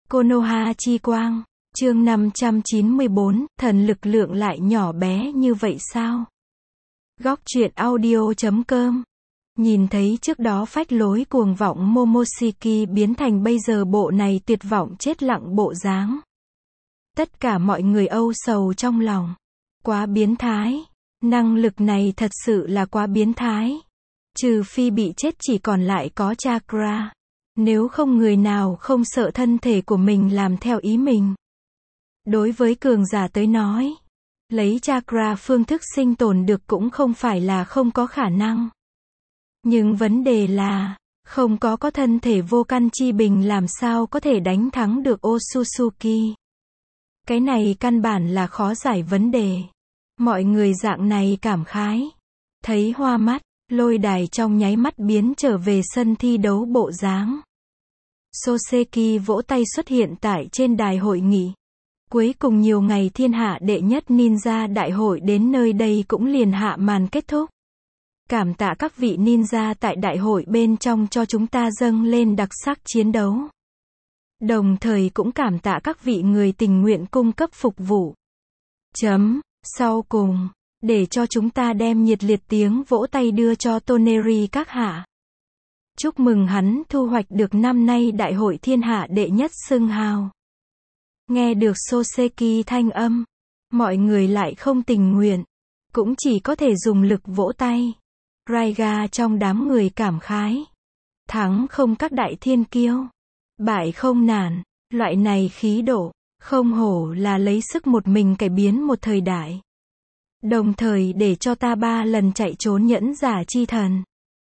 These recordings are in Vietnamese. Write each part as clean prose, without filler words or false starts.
Konoha chi quang, chương 594, thần lực lượng lại nhỏ bé như vậy sao? Góc truyện audio.com. Nhìn thấy trước đó phách lối cuồng vọng Momoshiki biến thành bây giờ bộ này tuyệt vọng chết lặng bộ dáng. Tất cả mọi người âu sầu trong lòng. Quá biến thái. Năng lực này thật sự là quá biến thái. Trừ phi bị chết chỉ còn lại có chakra. Nếu không người nào không sợ thân thể của mình làm theo ý mình. Đối với cường giả tới nói, lấy chakra phương thức sinh tồn được cũng không phải là không có khả năng. Nhưng vấn đề là, không có thân thể vô căn chi bình làm sao có thể đánh thắng được Otsutsuki. Cái này căn bản là khó giải vấn đề. Mọi người dạng này cảm khái. Thấy hoa mắt, lôi đài trong nháy mắt biến trở về sân thi đấu bộ dáng. Soseki vỗ tay xuất hiện tại trên đài hội nghị. Cuối cùng nhiều ngày thiên hạ đệ nhất ninja đại hội đến nơi đây cũng liền hạ màn kết thúc. Cảm tạ các vị ninja tại đại hội bên trong cho chúng ta dâng lên đặc sắc chiến đấu. Đồng thời cũng cảm tạ các vị người tình nguyện cung cấp phục vụ. Sau cùng, để cho chúng ta đem nhiệt liệt tiếng vỗ tay đưa cho Toneri các hạ. Chúc mừng hắn thu hoạch được năm nay đại hội thiên hạ đệ nhất xưng hào. Nghe được Soseki thanh âm, mọi người lại không tình nguyện, cũng chỉ có thể dùng lực vỗ tay. Raiga trong đám người cảm khái. Thắng không các đại thiên kiêu, bại không nản, loại này khí độ, không hổ là lấy sức một mình cải biến một thời đại. Đồng thời để cho ta 3 lần chạy trốn nhẫn giả chi thần.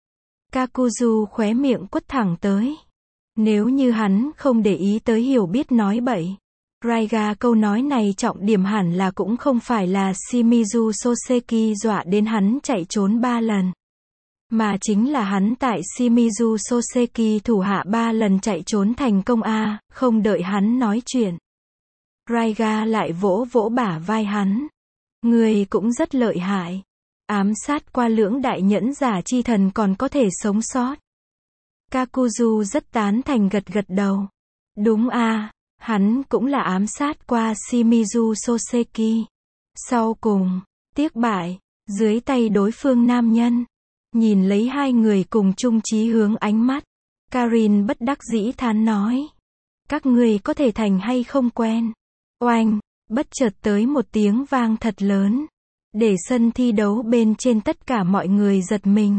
Kakuzu khóe miệng quất thẳng tới. Nếu như hắn không để ý tới hiểu biết nói bậy. Raiga câu nói này trọng điểm hẳn là cũng không phải là Shimizu Soseki dọa đến hắn chạy trốn 3 lần. Mà chính là hắn tại Shimizu Soseki thủ hạ 3 lần chạy trốn thành công không đợi hắn nói chuyện. Raiga lại vỗ vỗ bả vai hắn. Người cũng rất lợi hại. Ám sát qua lưỡng đại nhẫn giả chi thần còn có thể sống sót. Kakuzu rất tán thành gật gật đầu. Đúng hắn cũng là ám sát qua Shimizu Soseki. Sau cùng, tiếc bại, dưới tay đối phương nam nhân. Nhìn lấy hai người cùng chung chí hướng ánh mắt. Karin bất đắc dĩ thán nói. Các người có thể thành hay không quen. Oanh, bất chợt tới một tiếng vang thật lớn. Để sân thi đấu bên trên tất cả mọi người giật mình.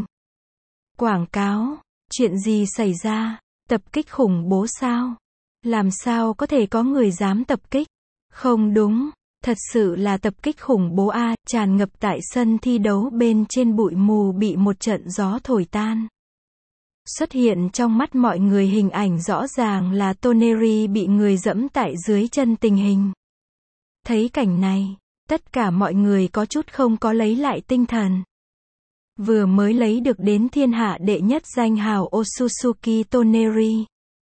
Quảng cáo, chuyện gì xảy ra, tập kích khủng bố sao? Làm sao có thể có người dám tập kích? Không đúng, thật sự là tập kích khủng bố tràn ngập tại sân thi đấu bên trên bụi mù bị một trận gió thổi tan. Xuất hiện trong mắt mọi người hình ảnh rõ ràng là Toneri bị người dẫm tại dưới chân tình hình. Thấy cảnh này, tất cả mọi người có chút không có lấy lại tinh thần. Vừa mới lấy được đến thiên hạ đệ nhất danh hào Otsutsuki Toneri.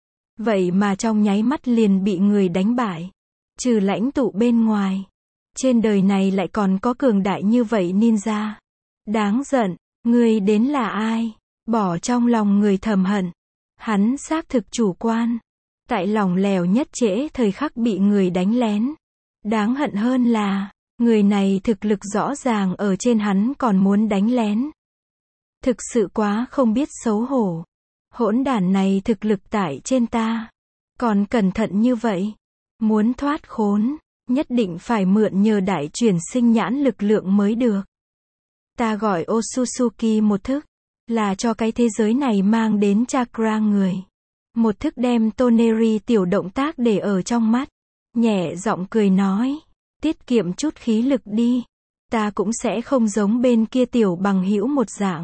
Vậy mà trong nháy mắt liền bị người đánh bại. Trừ lãnh tụ bên ngoài. Trên đời này lại còn có cường đại như vậy ninja. Đáng giận, người đến là ai? Bỏ trong lòng người thầm hận. Hắn xác thực chủ quan. Tại lòng lèo nhất trễ thời khắc bị người đánh lén. Đáng hận hơn là, người này thực lực rõ ràng ở trên hắn còn muốn đánh lén. Thực sự quá không biết xấu hổ. Hỗn đản này thực lực tại trên ta. Còn cẩn thận như vậy. Muốn thoát khốn, nhất định phải mượn nhờ đại chuyển sinh nhãn lực lượng mới được. Ta gọi Otsutsuki một thức, là cho cái thế giới này mang đến chakra người. Một thức đem Toneri tiểu động tác để ở trong mắt. Nhẹ giọng cười nói, tiết kiệm chút khí lực đi. Ta cũng sẽ không giống bên kia tiểu bằng hữu một dạng.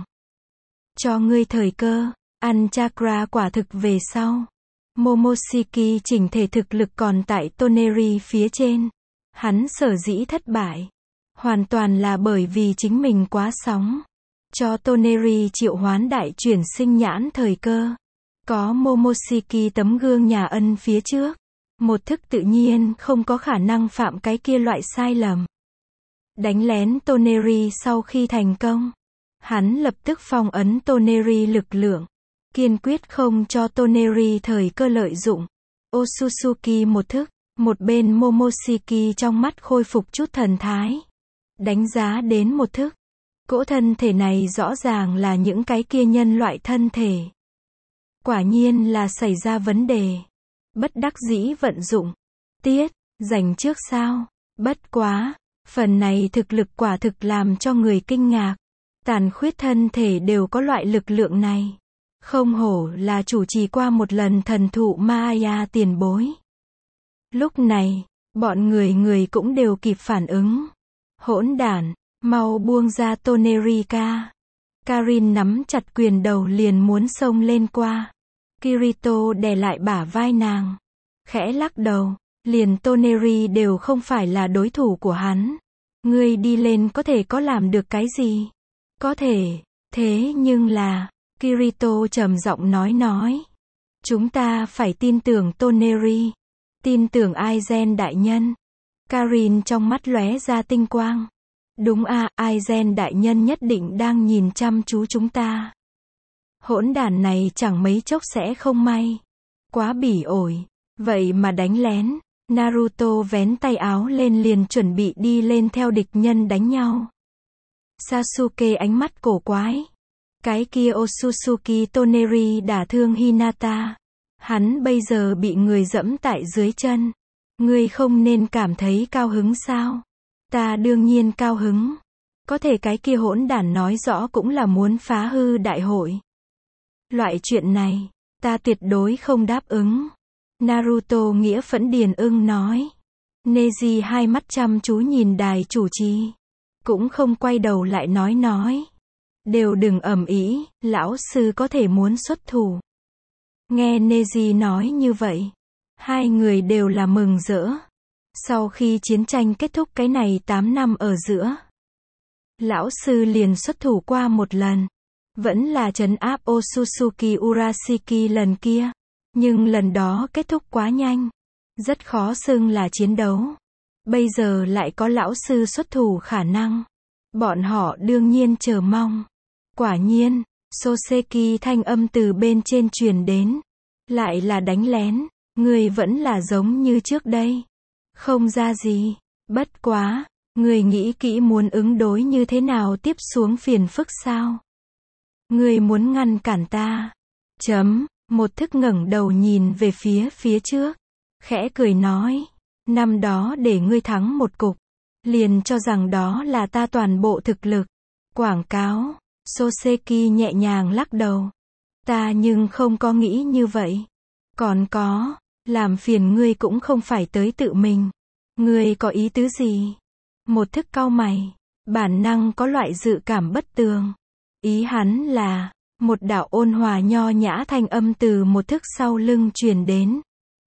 Cho ngươi thời cơ, ăn chakra quả thực về sau. Momoshiki chỉnh thể thực lực còn tại Toneri phía trên. Hắn sở dĩ thất bại. Hoàn toàn là bởi vì chính mình quá sóng. Cho Toneri triệu hoán đại chuyển sinh nhãn thời cơ. Có Momoshiki tấm gương nhà ân phía trước. Một thức tự nhiên không có khả năng phạm cái kia loại sai lầm. Đánh lén Toneri sau khi thành công. Hắn lập tức phong ấn Toneri lực lượng. Kiên quyết không cho Toneri thời cơ lợi dụng. Otsutsuki một thức, một bên Momoshiki trong mắt khôi phục chút thần thái. Đánh giá đến một thức. Cỗ thân thể này rõ ràng là những cái kia nhân loại thân thể. Quả nhiên là xảy ra vấn đề. Bất đắc dĩ vận dụng. Tiết, dành trước sao? Bất quá, phần này thực lực quả thực làm cho người kinh ngạc. Tàn khuyết thân thể đều có loại lực lượng này. Không hổ là chủ trì qua một lần thần thụ Maya tiền bối. Lúc này, bọn người cũng đều kịp phản ứng. Hỗn đản, mau buông ra Tonerika. Karin nắm chặt quyền đầu liền muốn xông lên qua. Kirito đè lại bả vai nàng. Khẽ lắc đầu, liền Toneri đều không phải là đối thủ của hắn. Ngươi đi lên có thể có làm được cái gì? Có thể, thế nhưng là, Kirito trầm giọng nói. Chúng ta phải tin tưởng Toneri. Tin tưởng Aizen đại nhân. Karin trong mắt lóe ra tinh quang. Đúng à, Aizen đại nhân nhất định đang nhìn chăm chú chúng ta. Hỗn đản này chẳng mấy chốc sẽ không may. Quá bỉ ổi. Vậy mà đánh lén. Naruto vén tay áo lên liền chuẩn bị đi lên theo địch nhân đánh nhau. Sasuke ánh mắt cổ quái. Cái kia Otsutsuki Toneri đả thương Hinata. Hắn bây giờ bị người dẫm tại dưới chân. Ngươi không nên cảm thấy cao hứng sao? Ta đương nhiên cao hứng. Có thể cái kia hỗn đản nói rõ cũng là muốn phá hư đại hội. Loại chuyện này, ta tuyệt đối không đáp ứng. Naruto nghĩa phẫn điền ưng nói. Neji hai mắt chăm chú nhìn đài chủ trì. Cũng không quay đầu lại nói. Đều đừng ầm ĩ, lão sư có thể muốn xuất thủ. Nghe Neji nói như vậy, hai người đều là mừng rỡ. Sau khi chiến tranh kết thúc cái này 8 năm ở giữa, lão sư liền xuất thủ qua một lần. Vẫn là trấn áp Otsutsuki Urashiki lần kia. Nhưng lần đó kết thúc quá nhanh. Rất khó xưng là chiến đấu. Bây giờ lại có lão sư xuất thủ khả năng. Bọn họ đương nhiên chờ mong. Quả nhiên, Soseki thanh âm từ bên trên truyền đến. Lại là đánh lén. Người vẫn là giống như trước đây. Không ra gì. Bất quá, người nghĩ kỹ muốn ứng đối như thế nào tiếp xuống phiền phức sao? Người muốn ngăn cản ta. Một thức ngẩng đầu nhìn về phía trước. Khẽ cười nói. Năm đó để ngươi thắng một cục. Liền cho rằng đó là ta toàn bộ thực lực. Quảng cáo. Soseki nhẹ nhàng lắc đầu. Ta nhưng không có nghĩ như vậy. Còn có. Làm phiền ngươi cũng không phải tới tự mình. Ngươi có ý tứ gì? Một thức cau mày. Bản năng có loại dự cảm bất tường. Ý hắn là. Một đạo ôn hòa nho nhã thanh âm từ một thức sau lưng truyền đến.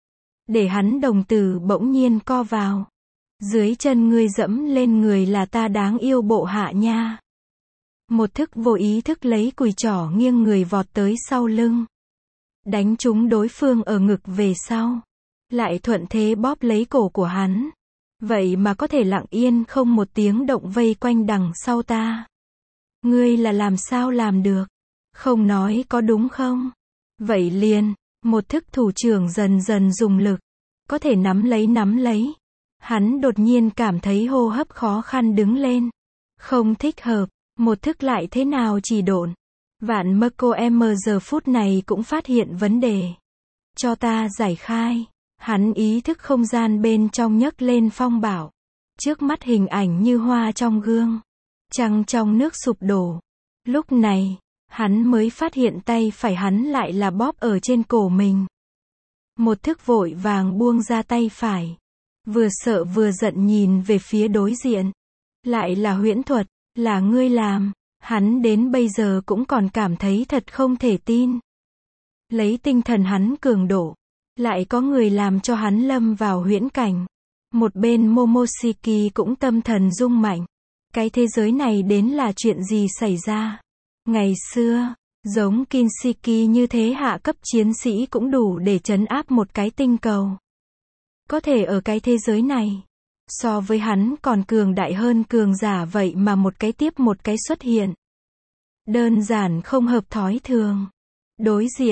Để hắn đồng tử bỗng nhiên co vào. Dưới chân ngươi dẫm lên người là ta đáng yêu bộ hạ nha. Một thức vô ý thức lấy cùi trỏ nghiêng người vọt tới sau lưng. Đánh trúng đối phương ở ngực về sau. Lại thuận thế bóp lấy cổ của hắn. Vậy mà có thể lặng yên không một tiếng động vây quanh đằng sau ta. Ngươi là làm sao làm được? Không nói có đúng không? Vậy liền, một thức thủ trưởng dần dần dùng lực. Có thể nắm lấy. Hắn đột nhiên cảm thấy hô hấp khó khăn đứng lên. Không thích hợp, một thức lại thế nào chỉ độn. Vạn mơ cô em giờ phút này cũng phát hiện vấn đề. Cho ta giải khai. Hắn ý thức không gian bên trong nhấc lên phong bảo. Trước mắt hình ảnh như hoa trong gương. Trăng trong nước sụp đổ. Lúc này, hắn mới phát hiện tay phải hắn lại là bóp ở trên cổ mình. Một thức vội vàng buông ra tay phải. Vừa sợ vừa giận nhìn về phía đối diện. Lại là huyễn thuật, là ngươi làm. Hắn đến bây giờ cũng còn cảm thấy thật không thể tin. Lấy tinh thần hắn cường độ. Lại có người làm cho hắn lâm vào huyễn cảnh. Một bên Momoshiki cũng tâm thần rung mạnh. Cái thế giới này đến là chuyện gì xảy ra? Ngày xưa, giống Kinshiki như thế hạ cấp chiến sĩ cũng đủ để trấn áp một cái tinh cầu. Có thể ở cái thế giới này, so với hắn còn cường đại hơn cường giả vậy mà một cái tiếp một cái xuất hiện. Đơn giản không hợp thói thường. Đối diện,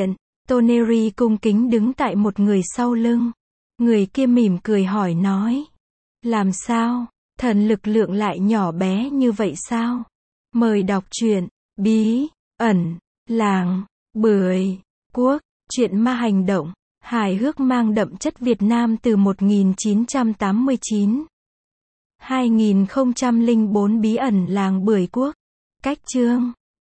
Toneri cung kính đứng tại một người sau lưng. Người kia mỉm cười hỏi nói. Làm sao? Thần lực lượng lại nhỏ bé như vậy sao? Mời đọc truyện Bí ẩn làng Bưởi Quốc, truyện ma hành động, hài hước mang đậm chất Việt Nam từ 1989. 2004 Bí ẩn làng Bưởi Quốc. Cách chương